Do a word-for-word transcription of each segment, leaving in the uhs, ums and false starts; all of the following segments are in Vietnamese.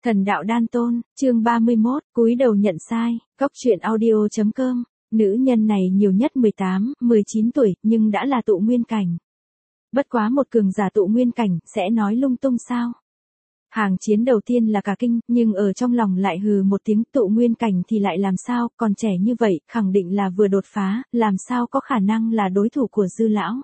Thần đạo đan tôn, chương ba mươi mốt, cúi đầu nhận sai, Cóc truyện audio chấm com. Nữ nhân này nhiều nhất mười tám, mười chín tuổi, nhưng đã là tụ nguyên cảnh. Bất quá một cường giả tụ nguyên cảnh, sẽ nói lung tung sao? Hàng chiến đầu tiên là cả kinh, nhưng ở trong lòng lại hừ một tiếng, tụ nguyên cảnh thì lại làm sao, còn trẻ như vậy, khẳng định là vừa đột phá, làm sao có khả năng là đối thủ của Dư lão.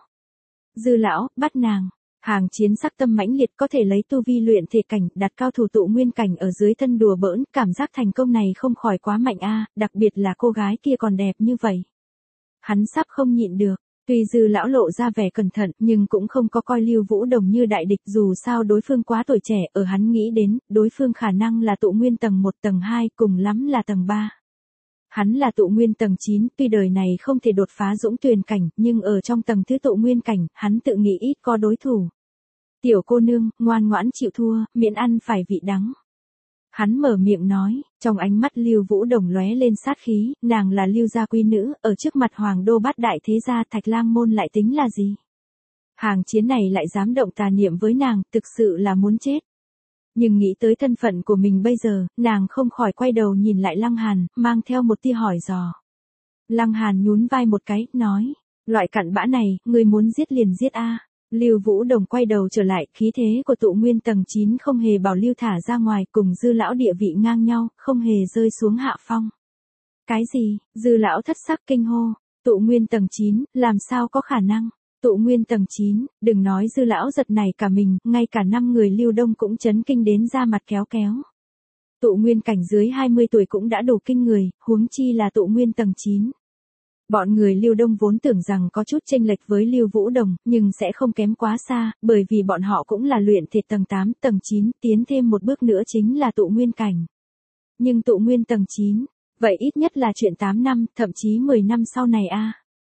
Dư lão, bắt nàng. Hàng chiến sắc tâm mãnh liệt, có thể lấy tu vi luyện thể cảnh, đặt cao thủ tụ nguyên cảnh ở dưới thân đùa bỡn, cảm giác thành công này không khỏi quá mạnh a, đặc biệt là cô gái kia còn đẹp như vậy. Hắn sắp không nhịn được, tuy Dư lão lộ ra vẻ cẩn thận, nhưng cũng không có coi Lưu Vũ Đồng như đại địch, dù sao đối phương quá tuổi trẻ, ở hắn nghĩ đến, đối phương khả năng là tụ nguyên tầng một tầng hai, cùng lắm là tầng ba. Hắn là tụ nguyên tầng chín, tuy đời này không thể đột phá dũng tuyền cảnh, nhưng ở trong tầng thứ tụ nguyên cảnh, hắn tự nghĩ ít có đối thủ. Tiểu cô nương, ngoan ngoãn chịu thua, miễn ăn phải vị đắng. Hắn mở miệng nói, trong ánh mắt Lưu Vũ Đồng lóe lên sát khí, nàng là Lưu gia quý nữ, ở trước mặt hoàng đô bát đại thế gia Thạch Lang môn lại tính là gì? Hàng chiến này lại dám động tà niệm với nàng, thực sự là muốn chết. Nhưng nghĩ tới thân phận của mình bây giờ, nàng không khỏi quay đầu nhìn lại Lăng Hàn, mang theo một tia hỏi dò. Lăng Hàn nhún vai một cái, nói, loại cặn bã này, ngươi muốn giết liền giết a. Lưu Vũ Đồng quay đầu trở lại, khí thế của tụ nguyên tầng chín không hề bảo lưu thả ra ngoài, cùng Dư lão địa vị ngang nhau, không hề rơi xuống hạ phong. Cái gì? Dư lão thất sắc kinh hô, tụ nguyên tầng chín, làm sao có khả năng? Tụ nguyên tầng chín, đừng nói Dư lão giật này cả mình, ngay cả năm người Lưu Đông cũng chấn kinh đến da mặt kéo kéo. Tụ nguyên cảnh dưới hai mươi tuổi cũng đã đủ kinh người, huống chi là tụ nguyên tầng chín. Bọn người Lưu Đông vốn tưởng rằng có chút chênh lệch với Lưu Vũ Đồng, nhưng sẽ không kém quá xa, bởi vì bọn họ cũng là luyện thể tầng tám, tầng chín, tiến thêm một bước nữa chính là tụ nguyên cảnh. Nhưng tụ nguyên tầng chín, vậy ít nhất là chuyện tám năm, thậm chí mười năm sau này a.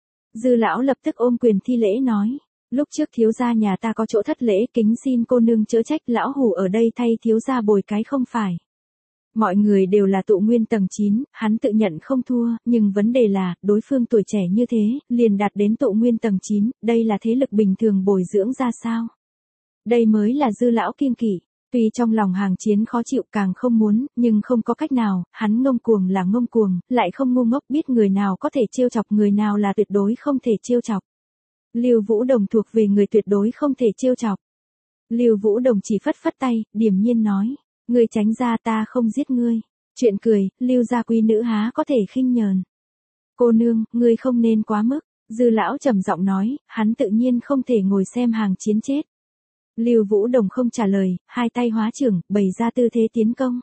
Dư lão lập tức ôm quyền thi lễ nói, lúc trước thiếu gia nhà ta có chỗ thất lễ, kính xin cô nương chớ trách, lão hủ ở đây thay thiếu gia bồi cái không phải. Mọi người đều là tụ nguyên tầng chín, hắn tự nhận không thua, nhưng vấn đề là, đối phương tuổi trẻ như thế, liền đạt đến tụ nguyên tầng chín, đây là thế lực bình thường bồi dưỡng ra sao? Đây mới là Dư lão kiêng kỵ. Tuy trong lòng hàng chiến khó chịu càng không muốn, nhưng không có cách nào, hắn ngông cuồng là ngông cuồng, lại không ngu ngốc, biết người nào có thể trêu chọc, người nào là tuyệt đối không thể trêu chọc. Lưu Vũ Đồng thuộc về người tuyệt đối không thể trêu chọc. Lưu Vũ Đồng chỉ phất phất tay, điềm nhiên nói, ngươi tránh ra, ta không giết ngươi. Chuyện cười, Lưu gia quý nữ há có thể khinh nhờn. Cô nương, ngươi không nên quá mức. Dư lão trầm giọng nói, hắn tự nhiên không thể ngồi xem hàng chiến chết. Lưu Vũ Đồng không trả lời, hai tay hóa trưởng, bày ra tư thế tiến công.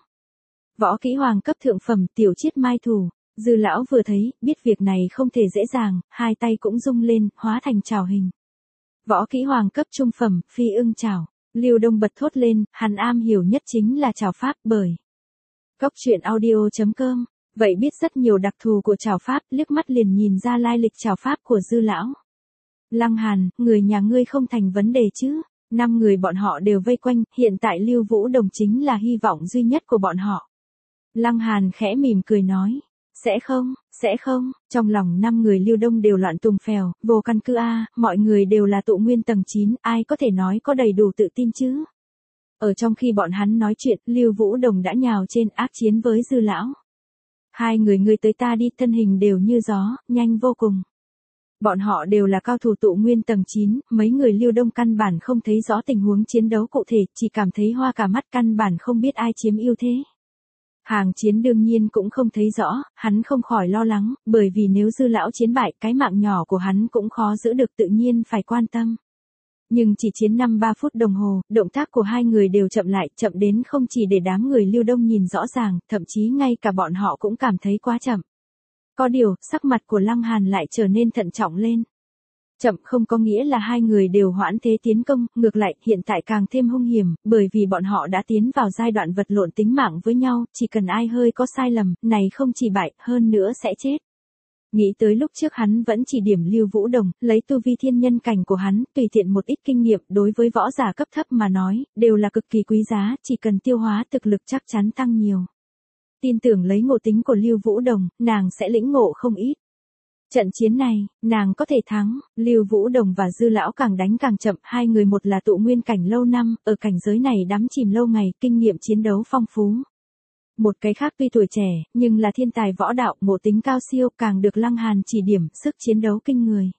Võ kỹ hoàng cấp thượng phẩm, tiểu chiết mai thủ. Dư lão vừa thấy, biết việc này không thể dễ dàng, hai tay cũng rung lên, hóa thành trảo hình. Võ kỹ hoàng cấp trung phẩm, phi ưng trảo. Lưu Đông bật thốt lên, hắn am hiểu nhất chính là trảo pháp, bởi Cóc truyện audio chấm com. Vậy biết rất nhiều đặc thù của trảo pháp, liếc mắt liền nhìn ra lai lịch trảo pháp của Dư lão. Lăng Hàn, người nhà ngươi không thành vấn đề chứ? Năm người bọn họ đều vây quanh, hiện tại Lưu Vũ Đồng chính là hy vọng duy nhất của bọn họ. Lăng Hàn khẽ mỉm cười nói, sẽ không, sẽ không, trong lòng năm người Lưu Đông đều loạn tùng phèo, vô căn cứ a, mọi người đều là tụ nguyên tầng chín, ai có thể nói có đầy đủ tự tin chứ? Ở trong khi bọn hắn nói chuyện, Lưu Vũ Đồng đã nhào trên ác chiến với Dư lão. Hai người ngươi tới ta đi, thân hình đều như gió, nhanh vô cùng. Bọn họ đều là cao thủ tụ nguyên tầng chín, mấy người Lưu Đông căn bản không thấy rõ tình huống chiến đấu cụ thể, chỉ cảm thấy hoa cả mắt, căn bản không biết ai chiếm ưu thế. Hàng chiến đương nhiên cũng không thấy rõ, hắn không khỏi lo lắng, bởi vì nếu Dư lão chiến bại, cái mạng nhỏ của hắn cũng khó giữ được, tự nhiên phải quan tâm. Nhưng chỉ chiến năm ba phút đồng hồ, động tác của hai người đều chậm lại, chậm đến không chỉ để đám người Lưu Đông nhìn rõ ràng, thậm chí ngay cả bọn họ cũng cảm thấy quá chậm. Có điều, sắc mặt của Lăng Hàn lại trở nên thận trọng lên. Chậm không có nghĩa là hai người đều hoãn thế tiến công, ngược lại, hiện tại càng thêm hung hiểm, bởi vì bọn họ đã tiến vào giai đoạn vật lộn tính mạng với nhau, chỉ cần ai hơi có sai lầm, này không chỉ bại, hơn nữa sẽ chết. Nghĩ tới lúc trước hắn vẫn chỉ điểm Lưu Vũ Đồng, lấy tu vi thiên nhân cảnh của hắn, tùy tiện một ít kinh nghiệm đối với võ giả cấp thấp mà nói, đều là cực kỳ quý giá, chỉ cần tiêu hóa thực lực chắc chắn tăng nhiều. Tin tưởng lấy ngộ tính của Lưu Vũ Đồng, nàng sẽ lĩnh ngộ không ít. Trận chiến này, nàng có thể thắng, Lưu Vũ Đồng và Dư Lão càng đánh càng chậm, hai người một là tụ nguyên cảnh lâu năm, ở cảnh giới này đắm chìm lâu ngày, kinh nghiệm chiến đấu phong phú. Một cái khác tuy tuổi trẻ, nhưng là thiên tài võ đạo, ngộ tính cao siêu, càng được Lăng Hàn chỉ điểm, sức chiến đấu kinh người.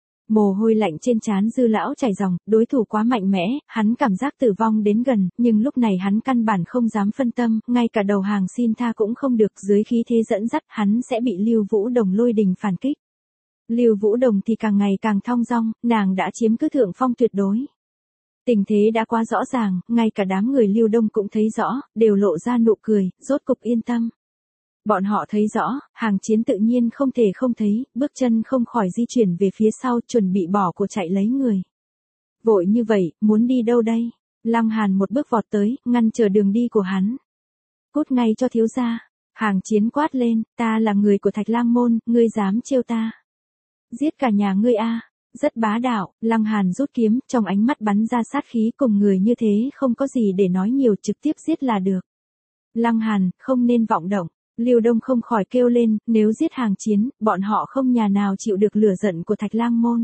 Mồ hôi lạnh trên trán Dư Lão chảy ròng, đối thủ quá mạnh mẽ, hắn cảm giác tử vong đến gần, nhưng lúc này hắn căn bản không dám phân tâm, ngay cả đầu hàng xin tha cũng không được, dưới khí thế dẫn dắt, hắn sẽ bị Lưu Vũ Đồng lôi đình phản kích. Lưu Vũ Đồng thì càng ngày càng thong dong, nàng đã chiếm cứ thượng phong tuyệt đối. Tình thế đã quá rõ ràng, ngay cả đám người Lưu Đông cũng thấy rõ, đều lộ ra nụ cười, rốt cục yên tâm. Bọn họ thấy rõ, hàng chiến tự nhiên không thể không thấy, bước chân không khỏi di chuyển về phía sau, chuẩn bị bỏ cuộc chạy lấy người. Vội như vậy, muốn đi đâu đây? Lăng Hàn một bước vọt tới, ngăn trở đường đi của hắn. Cút ngay cho thiếu gia. Hàng chiến quát lên, ta là người của Thạch Lang môn, ngươi dám trêu ta. Giết cả nhà ngươi a. Rất bá đạo, Lăng Hàn rút kiếm, trong ánh mắt bắn ra sát khí, cùng người như thế không có gì để nói nhiều, trực tiếp giết là được. Lăng Hàn, không nên vọng động. Lưu Đông không khỏi kêu lên, nếu giết hàng chiến, bọn họ không nhà nào chịu được lửa giận của Thạch Lang môn.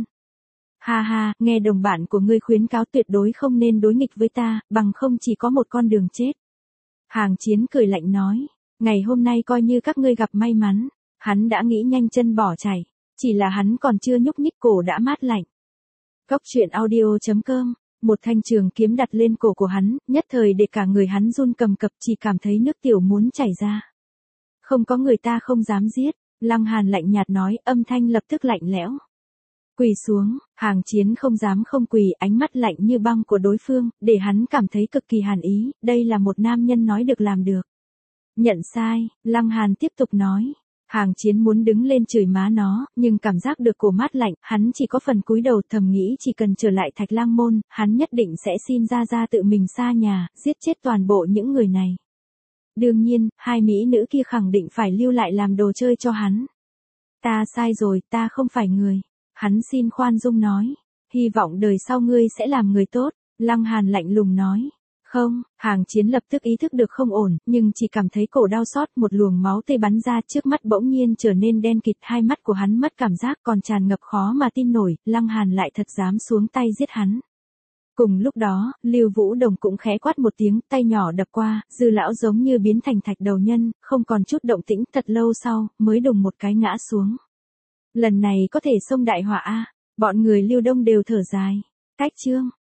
Ha ha, nghe đồng bạn của ngươi khuyến cáo tuyệt đối không nên đối nghịch với ta, bằng không chỉ có một con đường chết. Hàng chiến cười lạnh nói, ngày hôm nay coi như các ngươi gặp may mắn. Hắn đã nghĩ nhanh chân bỏ chạy, chỉ là hắn còn chưa nhúc nhích, cổ đã mát lạnh. Cốc truyện audio chấm com, một thanh trường kiếm đặt lên cổ của hắn, nhất thời để cả người hắn run cầm cập, chỉ cảm thấy nước tiểu muốn chảy ra. Không có người ta không dám giết, Lăng Hàn lạnh nhạt nói, âm thanh lập tức lạnh lẽo. Quỳ xuống, hàng chiến không dám không quỳ, ánh mắt lạnh như băng của đối phương, để hắn cảm thấy cực kỳ hàn ý, đây là một nam nhân nói được làm được. Nhận sai, Lăng Hàn tiếp tục nói. Hàng chiến muốn đứng lên chửi má nó, nhưng cảm giác được cổ mát lạnh, hắn chỉ có phần cúi đầu, thầm nghĩ chỉ cần trở lại Thạch Lang môn, hắn nhất định sẽ xin ra ra tự mình xa nhà, giết chết toàn bộ những người này. Đương nhiên, hai mỹ nữ kia khẳng định phải lưu lại làm đồ chơi cho hắn. Ta sai rồi, ta không phải người. Hắn xin khoan dung nói. Hy vọng đời sau ngươi sẽ làm người tốt. Lăng Hàn lạnh lùng nói. Không, hàng chiến lập tức ý thức được không ổn, nhưng chỉ cảm thấy cổ đau xót, một luồng máu tươi bắn ra, trước mắt bỗng nhiên trở nên đen kịt, hai mắt của hắn mất cảm giác, còn tràn ngập khó mà tin nổi, Lăng Hàn lại thật dám xuống tay giết hắn. Cùng lúc đó, Lưu Vũ Đồng cũng khẽ quát một tiếng, tay nhỏ đập qua, Dư Lão giống như biến thành thạch đầu nhân, không còn chút động tĩnh, thật lâu sau, mới đùng một cái ngã xuống. Lần này có thể xông đại họa a. Bọn người Lưu Đông đều thở dài. Cách chương